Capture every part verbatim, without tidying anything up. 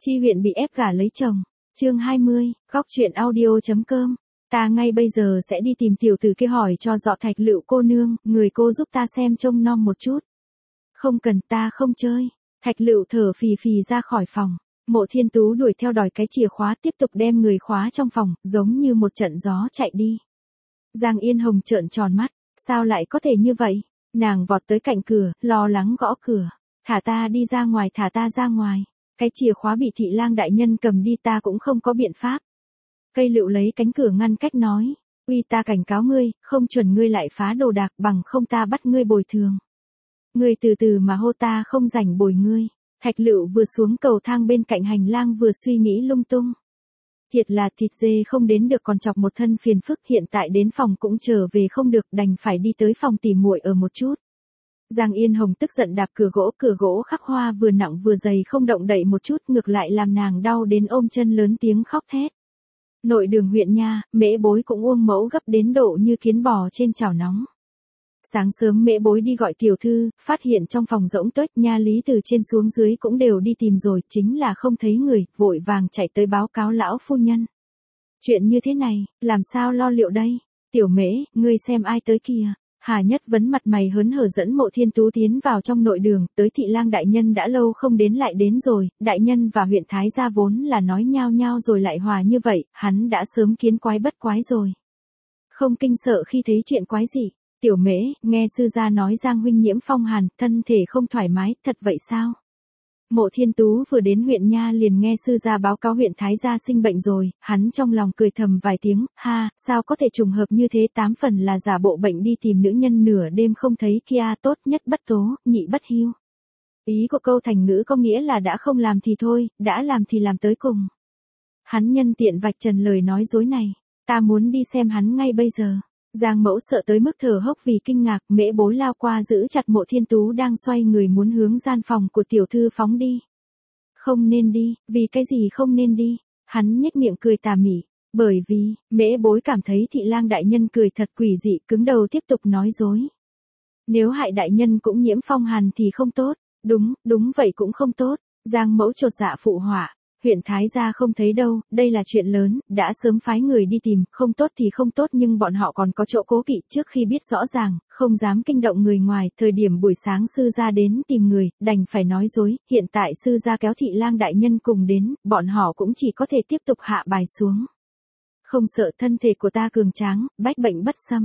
Chi huyện bị ép gả lấy chồng. Chương hai mươi, góc truyện audio.com. Ta ngay bây giờ sẽ đi tìm tiểu tử kia hỏi cho rõ Thạch Lựu cô nương, người cô giúp ta xem trông nom một chút. Không cần, ta không chơi. Thạch Lựu thở phì phì ra khỏi phòng. Mộ Thiên Tú đuổi theo đòi cái chìa khóa, tiếp tục đem người khóa trong phòng, giống như một trận gió chạy đi. Giang Yên Hồng trợn tròn mắt, sao lại có thể như vậy? Nàng vọt tới cạnh cửa, lo lắng gõ cửa. Thả ta đi ra ngoài, thả ta ra ngoài. Cái chìa khóa bị Thị Lang đại nhân cầm đi, ta cũng không có biện pháp. Cây Lựu lấy cánh cửa ngăn cách nói, uy, ta cảnh cáo ngươi, không chuẩn ngươi lại phá đồ đạc, bằng không ta bắt ngươi bồi thường. Ngươi từ từ mà hô, ta không rảnh bồi ngươi. Thạch Lựu vừa xuống cầu thang bên cạnh hành lang vừa suy nghĩ lung tung. Thiệt là thịt dê không đến được còn chọc một thân phiền phức, hiện tại đến phòng cũng trở về không được, đành phải đi tới phòng tỉ muội ở một chút. Giang Yên Hồng tức giận đạp cửa gỗ, cửa gỗ khắc hoa vừa nặng vừa dày không động đậy một chút, ngược lại làm nàng đau đến ôm chân lớn tiếng khóc thét. Nội đường huyện nha, Mễ Bối cũng uông mẫu gấp đến độ như kiến bò trên chảo nóng. Sáng sớm Mễ Bối đi gọi tiểu thư, phát hiện trong phòng rỗng tuếch, nha lý từ trên xuống dưới cũng đều đi tìm rồi, chính là không thấy người, vội vàng chạy tới báo cáo lão phu nhân. Chuyện như thế này, làm sao lo liệu đây? Tiểu Mễ, ngươi xem ai tới kìa. Hà Nhất Vấn mặt mày hớn hở dẫn Mộ Thiên Tú tiến vào trong nội đường, tới Thị Lang đại nhân đã lâu không đến lại đến rồi, đại nhân và huyện thái gia vốn là nói nhao nhao rồi lại hòa như vậy, hắn đã sớm kiến quái bất quái rồi. Không kinh sợ khi thấy chuyện quái gì. Tiểu Mễ, nghe sư gia nói Giang huynh nhiễm phong hàn, thân thể không thoải mái, thật vậy sao? Mộ Thiên Tú vừa đến huyện nha liền nghe sư gia báo cáo huyện thái gia sinh bệnh rồi, hắn trong lòng cười thầm vài tiếng, ha, sao có thể trùng hợp như thế, tám phần là giả bộ bệnh đi tìm nữ nhân nửa đêm không thấy kia, tốt nhất bất tố, nhị bất hiu. Ý của câu thành ngữ có nghĩa là đã không làm thì thôi, đã làm thì làm tới cùng. Hắn nhân tiện vạch trần lời nói dối này, ta muốn đi xem hắn ngay bây giờ. Giang Mẫu sợ tới mức thở hốc vì kinh ngạc, Mễ Bối lao qua giữ chặt Mộ Thiên Tú đang xoay người muốn hướng gian phòng của tiểu thư phóng đi. Không nên đi, vì cái gì không nên đi? Hắn nhếch miệng cười tà mị, bởi vì, Mễ Bối cảm thấy Thị Lang đại nhân cười thật quỷ dị, cứng đầu tiếp tục nói dối. Nếu hại đại nhân cũng nhiễm phong hàn thì không tốt, đúng, đúng vậy cũng không tốt. Giang Mẫu chột dạ phụ họa. Huyện thái gia không thấy đâu, đây là chuyện lớn, đã sớm phái người đi tìm, không tốt thì không tốt nhưng bọn họ còn có chỗ cố kỵ, trước khi biết rõ ràng, không dám kinh động người ngoài, thời điểm buổi sáng sư gia đến tìm người, đành phải nói dối, hiện tại sư gia kéo Thị Lang đại nhân cùng đến, bọn họ cũng chỉ có thể tiếp tục hạ bài xuống. Không sợ, thân thể của ta cường tráng, bách bệnh bất xâm.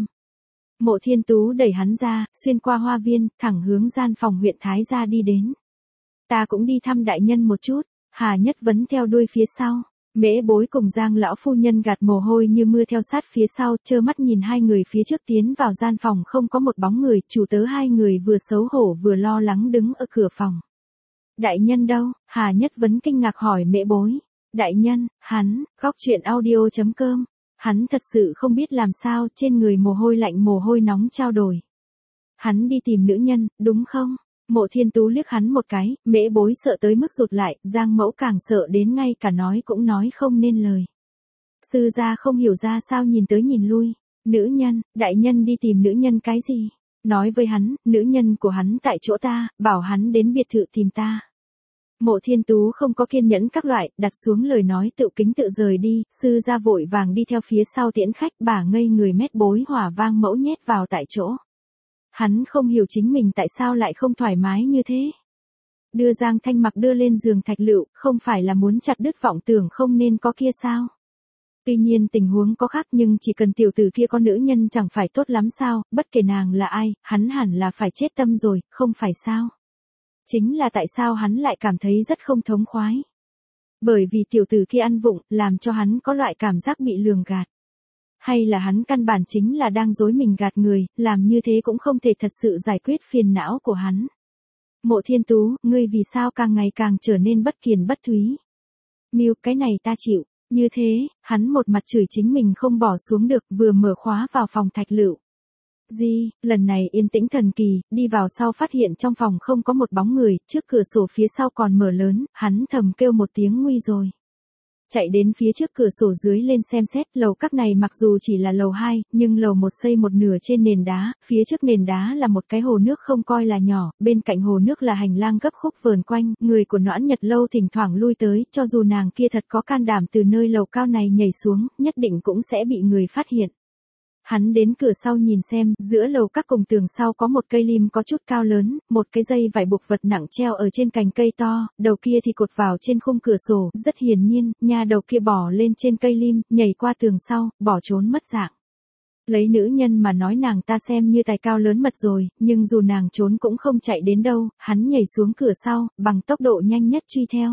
Mộ Thiên Tú đẩy hắn ra, xuyên qua hoa viên, thẳng hướng gian phòng huyện thái gia đi đến. Ta cũng đi thăm đại nhân một chút. Hà Nhất Vấn theo đuôi phía sau, Mễ Bối cùng Giang lão phu nhân gạt mồ hôi như mưa theo sát phía sau, trơ mắt nhìn hai người phía trước tiến vào gian phòng không có một bóng người, chủ tớ hai người vừa xấu hổ vừa lo lắng đứng ở cửa phòng. Đại nhân đâu? Hà Nhất Vấn kinh ngạc hỏi Mễ Bối. Đại nhân, hắn, góc truyện audio.com, hắn thật sự không biết làm sao, trên người mồ hôi lạnh mồ hôi nóng trao đổi. Hắn đi tìm nữ nhân, đúng không? Mộ Thiên Tú liếc hắn một cái, Mễ Bối sợ tới mức rụt lại, Giang Mẫu càng sợ đến ngay cả nói cũng nói không nên lời. Sư gia không hiểu ra sao nhìn tới nhìn lui, nữ nhân, đại nhân đi tìm nữ nhân cái gì? Nói với hắn, nữ nhân của hắn tại chỗ ta, bảo hắn đến biệt thự tìm ta. Mộ Thiên Tú không có kiên nhẫn các loại, đặt xuống lời nói tự kính tự rời đi, sư gia vội vàng đi theo phía sau tiễn khách, bà ngây người Mét Bối hỏa vang mẫu nhét vào tại chỗ. Hắn không hiểu chính mình tại sao lại không thoải mái như thế. Đưa Giang Thanh Mặc đưa lên giường Thạch Lựu, không phải là muốn chặt đứt vọng tưởng không nên có kia sao? Tuy nhiên tình huống có khác nhưng chỉ cần tiểu tử kia con nữ nhân chẳng phải tốt lắm sao, bất kể nàng là ai, hắn hẳn là phải chết tâm rồi, không phải sao? Chính là tại sao hắn lại cảm thấy rất không thống khoái? Bởi vì tiểu tử kia ăn vụng, làm cho hắn có loại cảm giác bị lường gạt. Hay là hắn căn bản chính là đang dối mình gạt người, làm như thế cũng không thể thật sự giải quyết phiền não của hắn. Mộ Thiên Tú, ngươi vì sao càng ngày càng trở nên bất kiền bất thúy? Miu, cái này ta chịu. Như thế, hắn một mặt chửi chính mình không bỏ xuống được, vừa mở khóa vào phòng Thạch Lựu. Di, lần này yên tĩnh thần kỳ, đi vào sau phát hiện trong phòng không có một bóng người, trước cửa sổ phía sau còn mở lớn, hắn thầm kêu một tiếng nguy rồi. Chạy đến phía trước cửa sổ dưới lên xem xét, lầu các này mặc dù chỉ là lầu hai, nhưng lầu một xây một nửa trên nền đá, phía trước nền đá là một cái hồ nước không coi là nhỏ, bên cạnh hồ nước là hành lang gấp khúc vờn quanh, người của Noãn Nhật Lâu thỉnh thoảng lui tới, cho dù nàng kia thật có can đảm từ nơi lầu cao này nhảy xuống, nhất định cũng sẽ bị người phát hiện. Hắn đến cửa sau nhìn xem, giữa lầu các cùng tường sau có một cây lim có chút cao lớn, một cái dây vải buộc vật nặng treo ở trên cành cây to, đầu kia thì cột vào trên khung cửa sổ, rất hiển nhiên, nha đầu kia bỏ lên trên cây lim, nhảy qua tường sau, bỏ trốn mất dạng. Lấy nữ nhân mà nói nàng ta xem như tài cao lớn mật rồi, nhưng dù nàng trốn cũng không chạy đến đâu, hắn nhảy xuống cửa sau, bằng tốc độ nhanh nhất truy theo.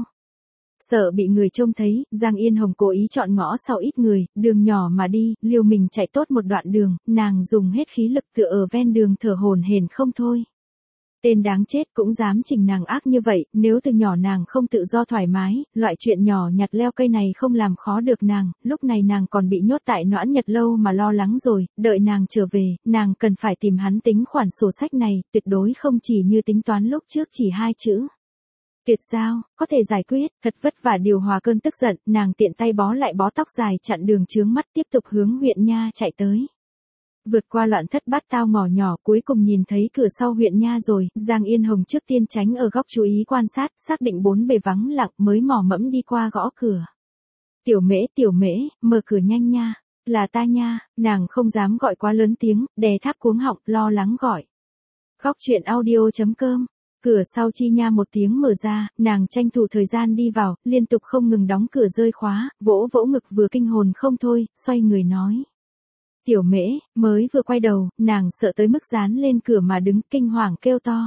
Sợ bị người trông thấy, Giang Yên Hồng cố ý chọn ngõ sau ít người, đường nhỏ mà đi, liều mình chạy tốt một đoạn đường, nàng dùng hết khí lực tựa ở ven đường thở hổn hển không thôi. Tên đáng chết cũng dám chỉnh nàng ác như vậy, nếu từ nhỏ nàng không tự do thoải mái, loại chuyện nhỏ nhặt leo cây này không làm khó được nàng, lúc này nàng còn bị nhốt tại Noãn Nhật Lâu mà lo lắng rồi, đợi nàng trở về, nàng cần phải tìm hắn tính khoản sổ sách này, tuyệt đối không chỉ như tính toán lúc trước chỉ hai chữ. Tuyệt giao, có thể giải quyết, thật vất vả điều hòa cơn tức giận, nàng tiện tay bó lại bó tóc dài chặn đường chướng mắt tiếp tục hướng huyện Nha chạy tới. Vượt qua loạn thất bát tao ngõ nhỏ cuối cùng nhìn thấy cửa sau huyện Nha rồi, Giang Yên Hồng trước tiên tránh ở góc chú ý quan sát, xác định bốn bề vắng lặng mới mò mẫm đi qua gõ cửa. Tiểu mễ, tiểu mễ, mở cửa nhanh nha, là ta nha, nàng không dám gọi quá lớn tiếng, đè tháp cuống họng, lo lắng gọi. Góc chuyện audio chấm com. Cửa sau chi nha một tiếng mở ra, nàng tranh thủ thời gian đi vào, liên tục không ngừng đóng cửa rơi khóa, vỗ vỗ ngực vừa kinh hồn không thôi, xoay người nói. Tiểu mễ, mới vừa quay đầu, nàng sợ tới mức dán lên cửa mà đứng kinh hoàng kêu to.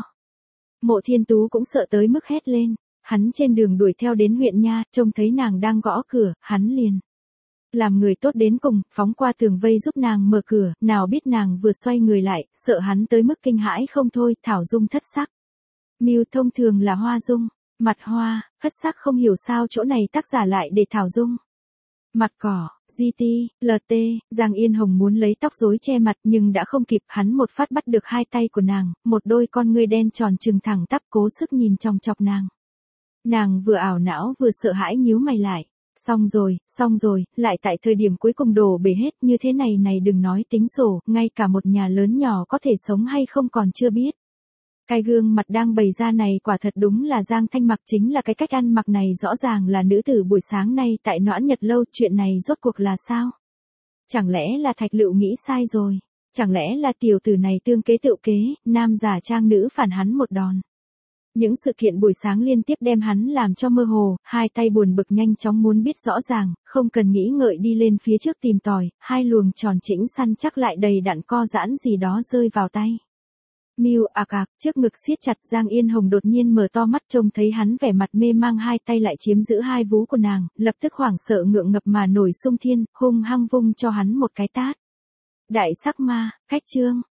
Mộ Thiên Tú cũng sợ tới mức hét lên, hắn trên đường đuổi theo đến huyện Nha, trông thấy nàng đang gõ cửa, hắn liền. Làm người tốt đến cùng, phóng qua tường vây giúp nàng mở cửa, nào biết nàng vừa xoay người lại, sợ hắn tới mức kinh hãi không thôi, thảo dung thất sắc. Mưu thông thường là hoa dung, mặt hoa, thất sắc không hiểu sao chỗ này tác giả lại để thảo dung. Mặt cỏ, giê tê, lờ tê, Giang Yên Hồng muốn lấy tóc rối che mặt nhưng đã không kịp, hắn một phát bắt được hai tay của nàng, một đôi con ngươi đen tròn trừng thẳng tắp cố sức nhìn chòng chọc nàng. Nàng vừa ảo não vừa sợ hãi nhíu mày lại. Xong rồi, xong rồi, lại tại thời điểm cuối cùng đổ bể hết như thế này này đừng nói tính sổ, ngay cả một nhà lớn nhỏ có thể sống hay không còn chưa biết. Cái gương mặt đang bày ra này quả thật đúng là Giang Thanh mặc, chính là cái cách ăn mặc này rõ ràng là nữ tử buổi sáng nay tại Noãn Nhật Lâu, chuyện này rốt cuộc là sao? Chẳng lẽ là Thạch Lựu nghĩ sai rồi? Chẳng lẽ là tiểu tử này tương kế tựu kế, nam giả trang nữ phản hắn một đòn? Những sự kiện buổi sáng liên tiếp đem hắn làm cho mơ hồ, hai tay buồn bực nhanh chóng muốn biết rõ ràng, không cần nghĩ ngợi đi lên phía trước tìm tòi, hai luồng tròn chỉnh săn chắc lại đầy đặn co giãn gì đó rơi vào tay. Miu ạc ạc, trước ngực siết chặt, Giang Yên Hồng đột nhiên mở to mắt trông thấy hắn vẻ mặt mê mang, hai tay lại chiếm giữ hai vú của nàng, lập tức hoảng sợ ngượng ngập mà nổi xung thiên, hung hăng vung cho hắn một cái tát. Đại sắc ma, cách trương,